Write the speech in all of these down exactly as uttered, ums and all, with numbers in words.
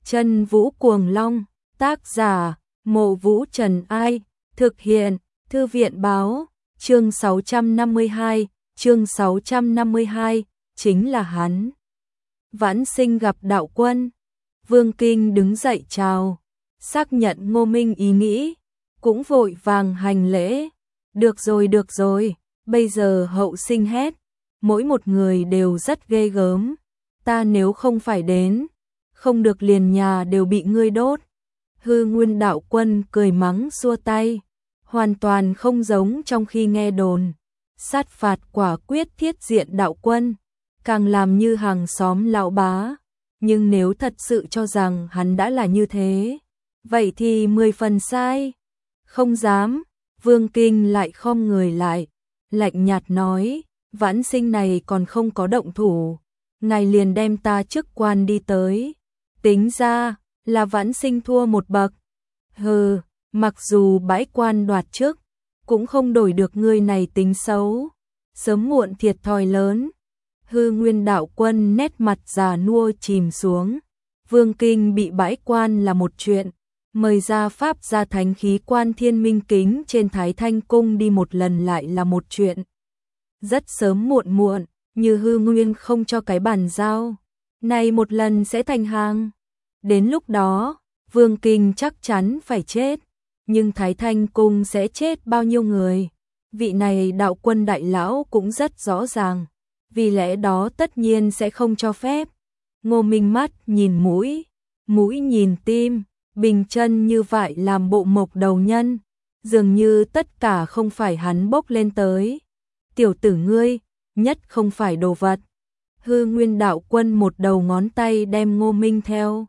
Chân Vũ Cuồng Long, tác giả, Mộ Vũ Trần Ai, thực hiện, Thư viện báo, chương sáu trăm năm mươi hai, chương sáu trăm năm mươi hai, chính là hắn. Vãn Sinh gặp đạo quân, Vương Kinh đứng dậy chào, xác nhận Ngô Minh ý nghĩ, cũng vội vàng hành lễ. Được rồi được rồi, bây giờ Hậu Sinh hét, mỗi một người đều rất ghê gớm, ta nếu không phải đến, không được liền nhà đều bị ngươi đốt. Hư Nguyên đạo quân cười mắng xua tay, hoàn toàn không giống trong khi nghe đồn. Sát phạt quả quyết thiết diện đạo quân, càng làm như hàng xóm lão bá. Nhưng nếu thật sự cho rằng hắn đã là như thế, vậy thì mười phần sai. Không dám, Vương Kinh lại khom người lại, lạnh nhạt nói, Vãn Sinh này còn không có động thủ, ngài liền đem ta chức quan đi tới. Tính ra là Vãn Sinh thua một bậc. Hừ, mặc dù bãi quan đoạt chức, cũng không đổi được người này tính xấu, sớm muộn thiệt thòi lớn. Hư Nguyên đạo quân nét mặt già nua chìm xuống. Vương Kinh bị bãi quan là một chuyện, mời ra pháp gia thánh khí quan Thiên Minh Kính trên Thái Thanh Cung đi một lần lại là một chuyện. Rất sớm muộn muộn, như Hư Nguyên không cho cái bàn giao, này một lần sẽ thành hàng. Đến lúc đó, Vương Kinh chắc chắn phải chết, nhưng Thái Thanh Cung sẽ chết bao nhiêu người? Vị này đạo quân đại lão cũng rất rõ ràng, vì lẽ đó tất nhiên sẽ không cho phép. Ngô Minh mắt nhìn mũi, mũi nhìn tim, bình chân như vậy làm bộ mộc đầu nhân, dường như tất cả không phải hắn bốc lên tới. Tiểu tử ngươi, nhất không phải đồ vật. Hư Nguyên đạo quân một đầu ngón tay đem Ngô Minh theo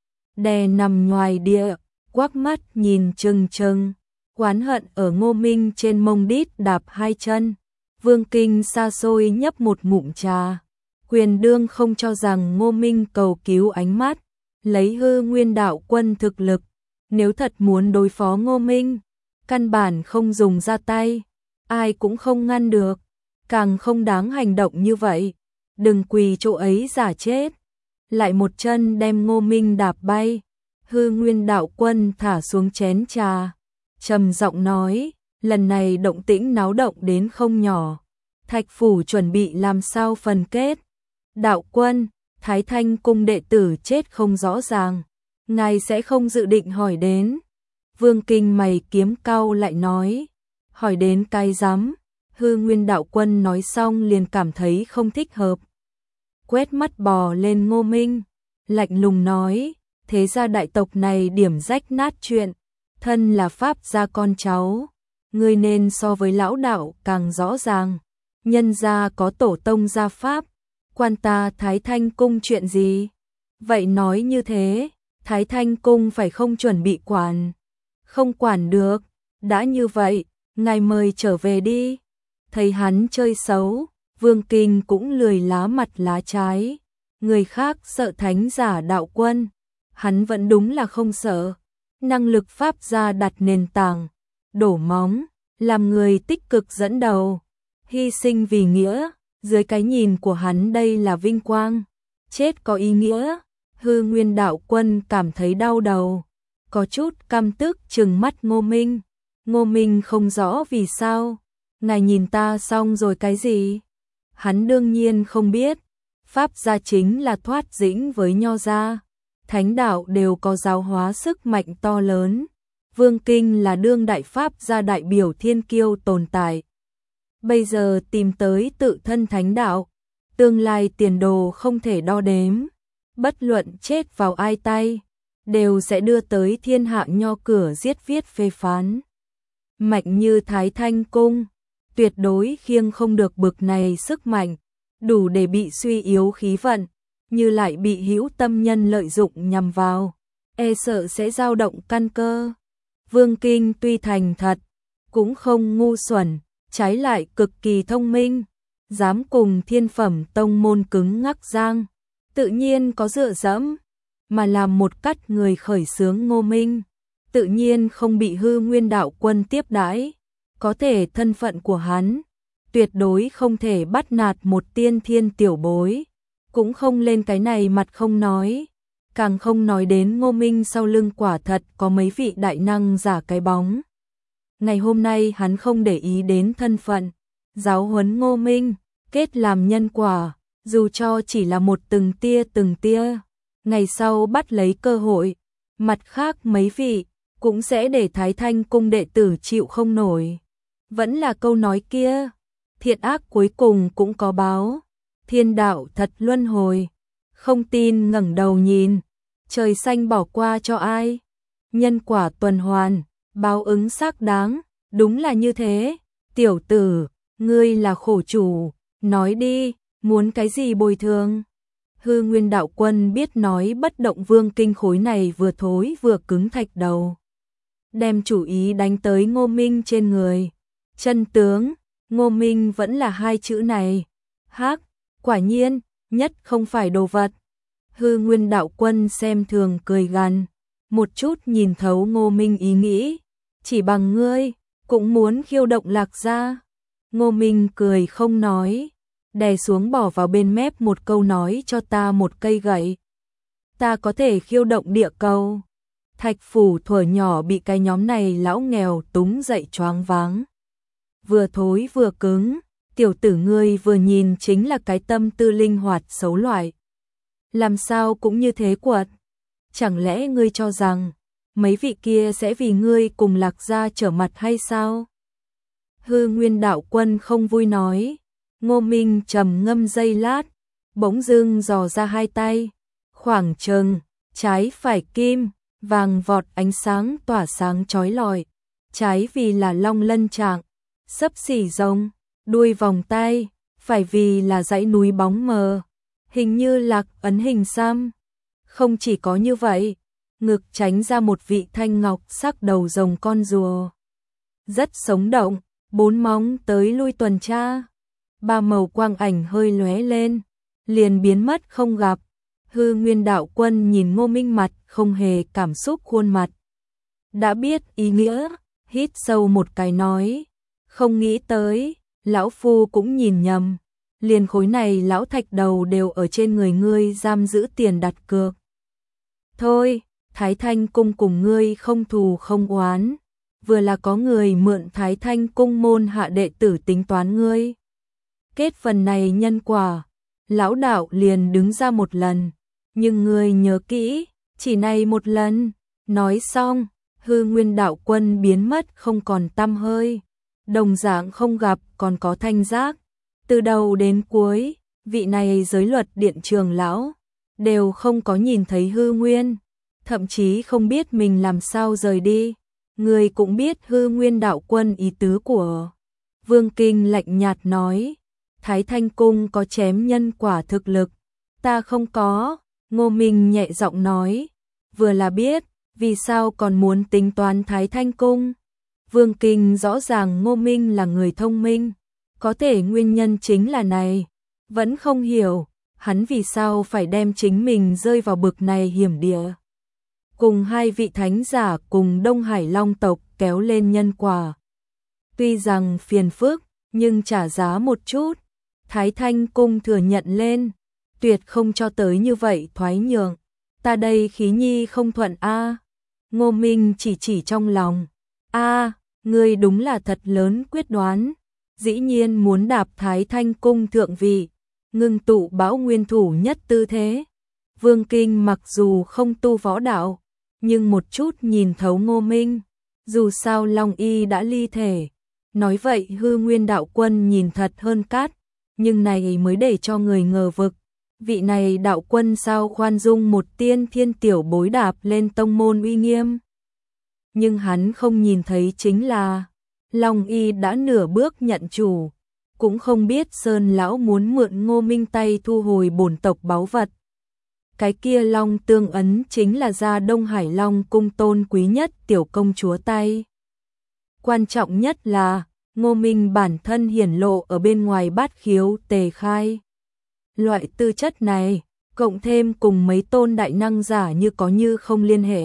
đè nằm ngoài địa, quắc mắt nhìn trừng trừng, oán hận ở Ngô Minh trên mông đít đạp hai chân. Vương Kinh xa xôi nhấp một ngụm trà, quyền đương không cho rằng Ngô Minh cầu cứu ánh mắt, lấy Hư Nguyên đạo quân thực lực, nếu thật muốn đối phó Ngô Minh, căn bản không dùng ra tay, ai cũng không ngăn được, càng không đáng hành động như vậy, đừng quỳ chỗ ấy giả chết. Lại một chân đem Ngô Minh đạp bay. Hư Nguyên đạo quân thả xuống chén trà, trầm giọng nói, lần này động tĩnh náo động đến không nhỏ, Thạch phủ chuẩn bị làm sao phần kết. Đạo quân, Thái Thanh Cung đệ tử chết không rõ ràng, ngài sẽ không dự định hỏi đến. Vương Kinh mày kiếm cau lại nói, hỏi đến cái rắm. Hư Nguyên đạo quân nói xong liền cảm thấy không thích hợp, quét mắt bò lên Ngô Minh, lạnh lùng nói, thế gia đại tộc này điểm rách nát chuyện, thân là pháp gia con cháu, ngươi nên so với lão đạo càng rõ ràng, nhân gia có tổ tông gia pháp, quan ta Thái Thanh Cung chuyện gì? Vậy nói như thế, Thái Thanh Cung phải không chuẩn bị quản? Không quản được, đã như vậy, ngài mời trở về đi. Thấy hắn chơi xấu, Vương Kinh cũng lười lá mặt lá trái. Người khác sợ thánh giả đạo quân, hắn vẫn đúng là không sợ. Năng lực pháp gia đặt nền tảng, đổ móng, làm người tích cực dẫn đầu, hy sinh vì nghĩa, dưới cái nhìn của hắn đây là vinh quang, chết có ý nghĩa. Hư Nguyên đạo quân cảm thấy đau đầu, có chút căm tức trừng mắt Ngô Minh. Ngô Minh không rõ vì sao, ngài nhìn ta xong rồi cái gì? Hắn đương nhiên không biết, pháp gia chính là thoát dĩnh với nho gia, thánh đạo đều có giáo hóa sức mạnh to lớn. Vương Kinh là đương đại pháp gia đại biểu thiên kiêu tồn tại. Bây giờ tìm tới tự thân thánh đạo, tương lai tiền đồ không thể đo đếm, bất luận chết vào ai tay, đều sẽ đưa tới thiên hạ nho cửa giết viết phê phán. Mạnh như Thái Thanh Cung, tuyệt đối khiêng không được bực này sức mạnh, đủ để bị suy yếu khí vận, như lại bị hữu tâm nhân lợi dụng nhằm vào, e sợ sẽ dao động căn cơ. Vương Kinh tuy thành thật, cũng không ngu xuẩn, trái lại cực kỳ thông minh, dám cùng thiên phẩm tông môn cứng ngắc giang, tự nhiên có dựa dẫm, mà làm một cắt người khởi xướng Ngô Minh, tự nhiên không bị Hư Nguyên đạo quân tiếp đãi. Có thể thân phận của hắn, tuyệt đối không thể bắt nạt một tiên thiên tiểu bối, cũng không lên cái này mặt không nói. Càng không nói đến Ngô Minh sau lưng quả thật có mấy vị đại năng giả cái bóng. Ngày hôm nay hắn không để ý đến thân phận, giáo huấn Ngô Minh, kết làm nhân quả, dù cho chỉ là một từng tia từng tia, ngày sau bắt lấy cơ hội, mặt khác mấy vị cũng sẽ để Thái Thanh cung đệ tử chịu không nổi. Vẫn là câu nói kia, thiện ác cuối cùng cũng có báo, thiên đạo thật luân hồi, không tin ngẩng đầu nhìn, trời xanh bỏ qua cho ai, nhân quả tuần hoàn, báo ứng xác đáng, đúng là như thế, tiểu tử, ngươi là khổ chủ, nói đi, muốn cái gì bồi thường? Hư Nguyên đạo quân biết nói bất động vương kinh khối này vừa thối vừa cứng thạch đầu. Đem chủ ý đánh tới Ngô Minh trên người. Chân tướng, Ngô Minh vẫn là hai chữ này. Hắc, quả nhiên, nhất không phải đồ vật. Hư Nguyên đạo quân xem thường cười gằn, một chút nhìn thấu Ngô Minh ý nghĩ. Chỉ bằng ngươi, cũng muốn khiêu động Lạc Gia. Ngô Minh cười không nói, đè xuống bỏ vào bên mép một câu nói cho ta một cây gậy. Ta có thể khiêu động địa cầu. Thạch phủ thuở nhỏ bị cái nhóm này lão nghèo túng dậy choáng váng. Vừa thối vừa cứng, tiểu tử ngươi vừa nhìn chính là cái tâm tư linh hoạt xấu loại. Làm sao cũng như thế quật. Chẳng lẽ ngươi cho rằng mấy vị kia sẽ vì ngươi cùng Lạc Gia trở mặt hay sao? Hư Nguyên đạo quân không vui nói. Ngô Minh trầm ngâm giây lát, bỗng dưng dò ra hai tay, khoảng chừng, trái phải kim, vàng vọt ánh sáng tỏa sáng chói lọi, trái vì là long lân trạng, xấp xỉ rồng, đuôi vòng tay, phải vì là dãy núi bóng mờ, hình như lạc ấn hình xăm. Không chỉ có như vậy, ngực tránh ra một vị thanh ngọc sắc đầu rồng con rùa. Rất sống động, bốn móng tới lui tuần tra. Ba màu quang ảnh hơi lóe lên, liền biến mất không gặp. Hư Nguyên đạo quân nhìn Ngô Minh mặt không hề cảm xúc khuôn mặt. Đã biết ý nghĩa, hít sâu một cái nói. Không nghĩ tới, lão phu cũng nhìn nhầm. Liền khối này lão thạch đầu đều ở trên người ngươi giam giữ tiền đặt cược. Thôi, Thái Thanh cung cùng ngươi không thù không oán. Vừa là có người mượn Thái Thanh cung môn hạ đệ tử tính toán ngươi. Kết phần này nhân quả, lão đạo liền đứng ra một lần, nhưng ngươi nhớ kỹ, chỉ này một lần. Nói xong, Hư Nguyên đạo quân biến mất không còn tăm hơi, đồng dạng không gặp còn có thanh giác. Từ đầu đến cuối, vị này giới luật điện trường lão, đều không có nhìn thấy Hư Nguyên, thậm chí không biết mình làm sao rời đi. Người cũng biết Hư Nguyên đạo quân ý tứ của Vương Kinh lạnh nhạt nói. Thái Thanh cung có chém nhân quả thực lực, ta không có. Ngô Minh nhẹ giọng nói, vừa là biết, vì sao còn muốn tính toán Thái Thanh cung. Vương Kinh rõ ràng Ngô Minh là người thông minh, có thể nguyên nhân chính là này, vẫn không hiểu, hắn vì sao phải đem chính mình rơi vào bực này hiểm địa. Cùng hai vị thánh giả cùng Đông Hải Long tộc kéo lên nhân quả. Tuy rằng phiền phức, nhưng trả giá một chút. Thái Thanh cung thừa nhận lên, tuyệt không cho tới như vậy thoái nhượng. Ta đây khí nhi không thuận a. Ngô Minh chỉ chỉ trong lòng. A, ngươi đúng là thật lớn quyết đoán. Dĩ nhiên muốn đạp Thái Thanh cung thượng vị, ngưng tụ bão nguyên thủ nhất tư thế. Vương Kinh mặc dù không tu võ đạo, nhưng một chút nhìn thấu Ngô Minh. Dù sao Long Y đã ly thể. Nói vậy Hư Nguyên đạo quân nhìn thật hơn cát. Nhưng này mới để cho người ngờ vực. Vị này đạo quân sao khoan dung một tiên thiên tiểu bối đạp lên tông môn uy nghiêm. Nhưng hắn không nhìn thấy chính là Long Y đã nửa bước nhận chủ. Cũng không biết Sơn lão muốn mượn Ngô Minh tay thu hồi bổn tộc báu vật. Cái kia Long tương ấn chính là ra Đông Hải Long cung tôn quý nhất tiểu công chúa tay. Quan trọng nhất là Ngô Minh bản thân hiển lộ ở bên ngoài bát khiếu tề khai. Loại tư chất này, cộng thêm cùng mấy tôn đại năng giả như có như không liên hệ,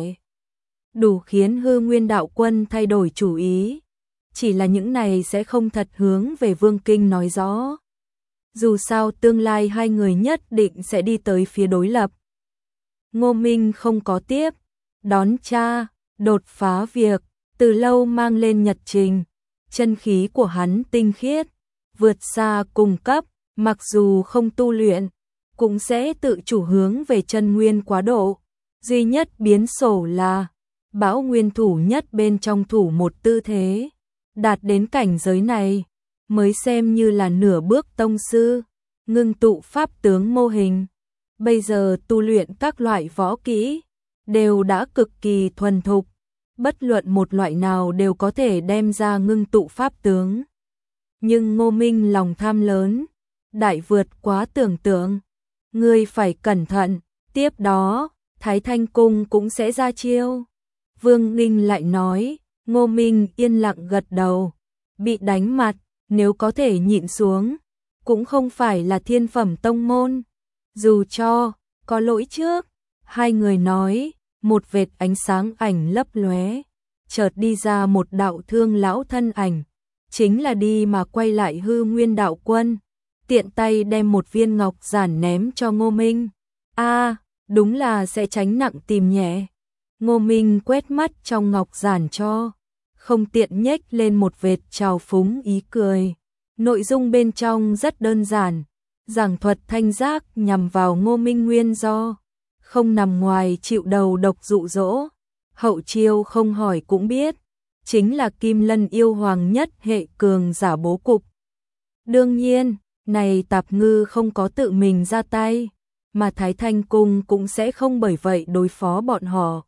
đủ khiến Hư Nguyên đạo quân thay đổi chủ ý. Chỉ là những này sẽ không thật hướng về Vương Kinh nói rõ. Dù sao tương lai hai người nhất định sẽ đi tới phía đối lập. Ngô Minh không có tiếp, đón cha, đột phá việc, từ lâu mang lên nhật trình, chân khí của hắn tinh khiết, vượt xa cùng cấp, mặc dù không tu luyện, cũng sẽ tự chủ hướng về chân nguyên quá độ. Duy nhất biến sổ là, Bão Nguyên thủ nhất bên trong thủ một tư thế, đạt đến cảnh giới này, mới xem như là nửa bước tông sư, ngưng tụ pháp tướng mô hình. Bây giờ tu luyện các loại võ kỹ, đều đã cực kỳ thuần thục, bất luận một loại nào đều có thể đem ra ngưng tụ pháp tướng. Nhưng Ngô Minh lòng tham lớn, đại vượt quá tưởng tượng, ngươi phải cẩn thận, tiếp đó, Thái Thanh Cung cũng sẽ ra chiêu. Vương Ninh lại nói, Ngô Minh yên lặng gật đầu, bị đánh mặt, nếu có thể nhịn xuống, cũng không phải là thiên phẩm tông môn. Dù cho, có lỗi trước, hai người nói, một vệt ánh sáng ảnh lấp lóe, chợt đi ra một đạo thương lão thân ảnh, chính là đi mà quay lại Hư Nguyên đạo quân, tiện tay đem một viên ngọc giản ném cho Ngô Minh. A, đúng là sẽ tránh nặng tìm nhẹ. Ngô Minh quét mắt trong ngọc giản cho, không tiện nhếch lên một vệt trào phúng ý cười. Nội dung bên trong rất đơn giản, giảng thuật thanh giác nhằm vào Ngô Minh nguyên do, không nằm ngoài chịu đầu độc dụ dỗ. Hậu chiêu không hỏi cũng biết, chính là Kim Lân yêu hoàng nhất hệ cường giả bố cục. Đương nhiên, này Tạp Ngư không có tự mình ra tay, mà Thái Thanh Cung cũng sẽ không bởi vậy đối phó bọn họ.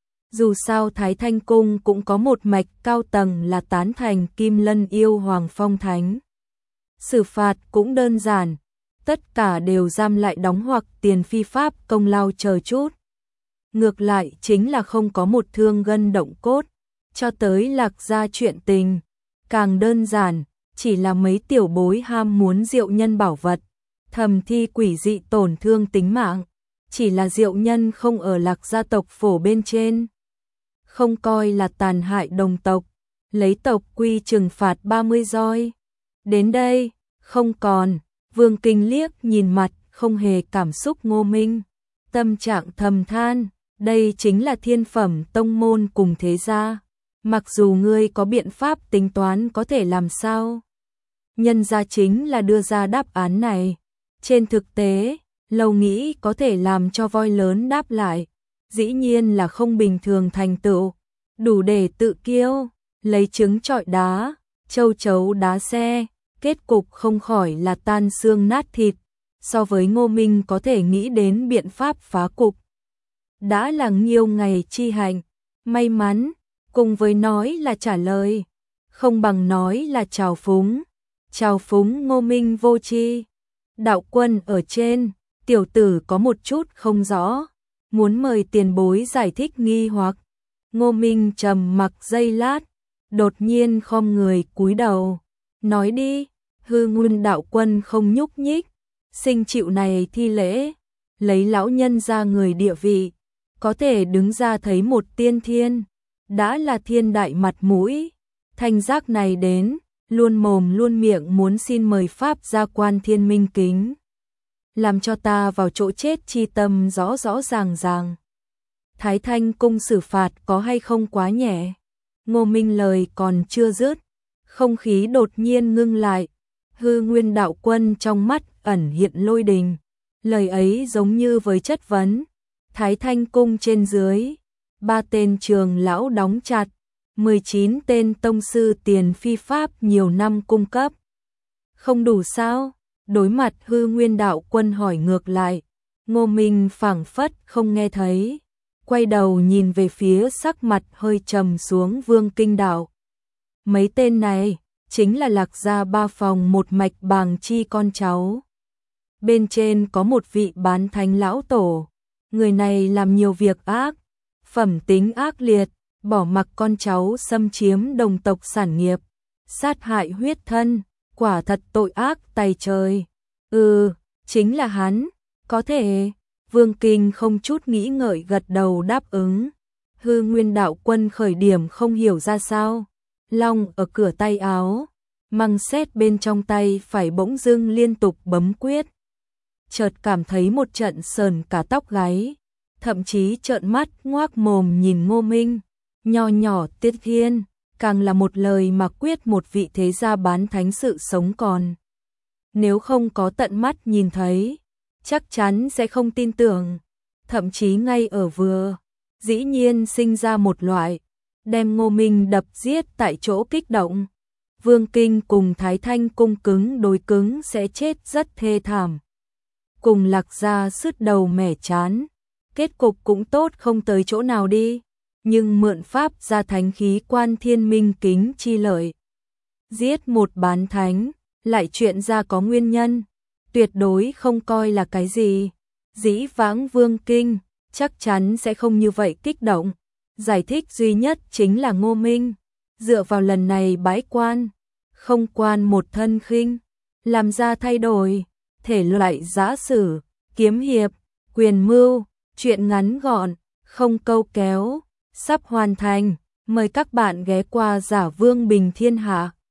Dù sao Thái Thanh Cung cũng có một mạch cao tầng là tán thành Kim Lân yêu hoàng phong thánh. Xử phạt cũng đơn giản, tất cả đều giam lại đóng hoặc tiền phi pháp công lao chờ chút. Ngược lại chính là không có một thương gân động cốt, cho tới Lạc Gia chuyện tình, càng đơn giản, chỉ là mấy tiểu bối ham muốn diệu nhân bảo vật, thầm thi quỷ dị tổn thương tính mạng, chỉ là diệu nhân không ở Lạc Gia tộc phổ bên trên. Không coi là tàn hại đồng tộc, lấy tộc quy trừng phạt ba mươi roi. Đến đây, không còn, Vương Kinh liếc nhìn mặt không hề cảm xúc Ngô Minh, tâm trạng thầm than, đây chính là thiên phẩm tông môn cùng thế gia, mặc dù ngươi có biện pháp tính toán có thể làm sao. Nhân gia chính là đưa ra đáp án này, trên thực tế, lâu nghĩ có thể làm cho voi lớn đáp lại, dĩ nhiên là không bình thường thành tựu, đủ để tự kiêu, lấy trứng trọi đá, châu chấu đá xe, kết cục không khỏi là tan xương nát thịt, so với Ngô Minh có thể nghĩ đến biện pháp phá cục. Đã là nhiều ngày chi hạnh, may mắn, cùng với nói là trả lời, không bằng nói là trào phúng, trào phúng Ngô Minh vô tri. Đạo quân ở trên, tiểu tử có một chút không rõ, muốn mời tiền bối giải thích nghi hoặc. Ngô Minh trầm mặc giây lát, đột nhiên khom người cúi đầu, nói đi. Hư Nguyên đạo quân không nhúc nhích, sinh chịu này thi lễ, lấy lão nhân ra người địa vị, có thể đứng ra thấy một tiên thiên, đã là thiên đại mặt mũi. Thanh giác này đến, luôn mồm luôn miệng muốn xin mời pháp gia quan thiên minh kính, làm cho ta vào chỗ chết chi tâm rõ rõ ràng ràng. Thái Thanh Cung xử phạt có hay không quá nhẹ? Ngô Minh lời còn chưa dứt, không khí đột nhiên ngưng lại. Hư Nguyên đạo quân trong mắt ẩn hiện lôi đình, lời ấy giống như với chất vấn. Thái Thanh Cung trên dưới, ba tên trường lão đóng chặt, mười chín tên tông sư tiền phi pháp nhiều năm cung cấp. Không đủ sao? Đối mặt Hư Nguyên đạo quân hỏi ngược lại, Ngô Minh phảng phất không nghe thấy, quay đầu nhìn về phía sắc mặt hơi trầm xuống Vương Kinh đạo. Mấy tên này chính là Lạc Gia ba phòng một mạch Bàng Chi con cháu. Bên trên có một vị bán thánh lão tổ, người này làm nhiều việc ác, phẩm tính ác liệt, bỏ mặc con cháu xâm chiếm đồng tộc sản nghiệp, sát hại huyết thân, quả thật tội ác tày trời. Ừ, chính là hắn, có thể. Vương Kinh không chút nghĩ ngợi gật đầu đáp ứng. Hư Nguyên đạo quân khởi điểm không hiểu ra sao, long ở cửa tay áo, măng sét bên trong tay phải bỗng dưng liên tục bấm quyết. Chợt cảm thấy một trận sờn cả tóc gáy, thậm chí trợn mắt ngoác mồm nhìn Ngô Minh. Nho nhỏ Tiết Thiên, càng là một lời mà quyết một vị thế gia bán thánh sự sống còn. Nếu không có tận mắt nhìn thấy, chắc chắn sẽ không tin tưởng, thậm chí ngay ở vừa, dĩ nhiên sinh ra một loại, đem Ngô Minh đập giết tại chỗ kích động. Vương Kinh cùng Thái Thanh cung cứng đối cứng sẽ chết rất thê thảm. Cùng Lạc Gia sứt đầu mẻ chán, kết cục cũng tốt không tới chỗ nào đi, nhưng mượn pháp gia thánh khí quan thiên minh kính chi lợi. Giết một bán thánh, lại chuyện ra có nguyên nhân, tuyệt đối không coi là cái gì. Dĩ vãng Vương Kinh, chắc chắn sẽ không như vậy kích động. Giải thích duy nhất chính là Ngô Minh, dựa vào lần này bái quan, không quan một thân khinh, làm ra thay đổi, thể loại giã sử, kiếm hiệp, quyền mưu, chuyện ngắn gọn, không câu kéo, sắp hoàn thành, mời các bạn ghé qua Giả Vương Bình Thiên Hạ.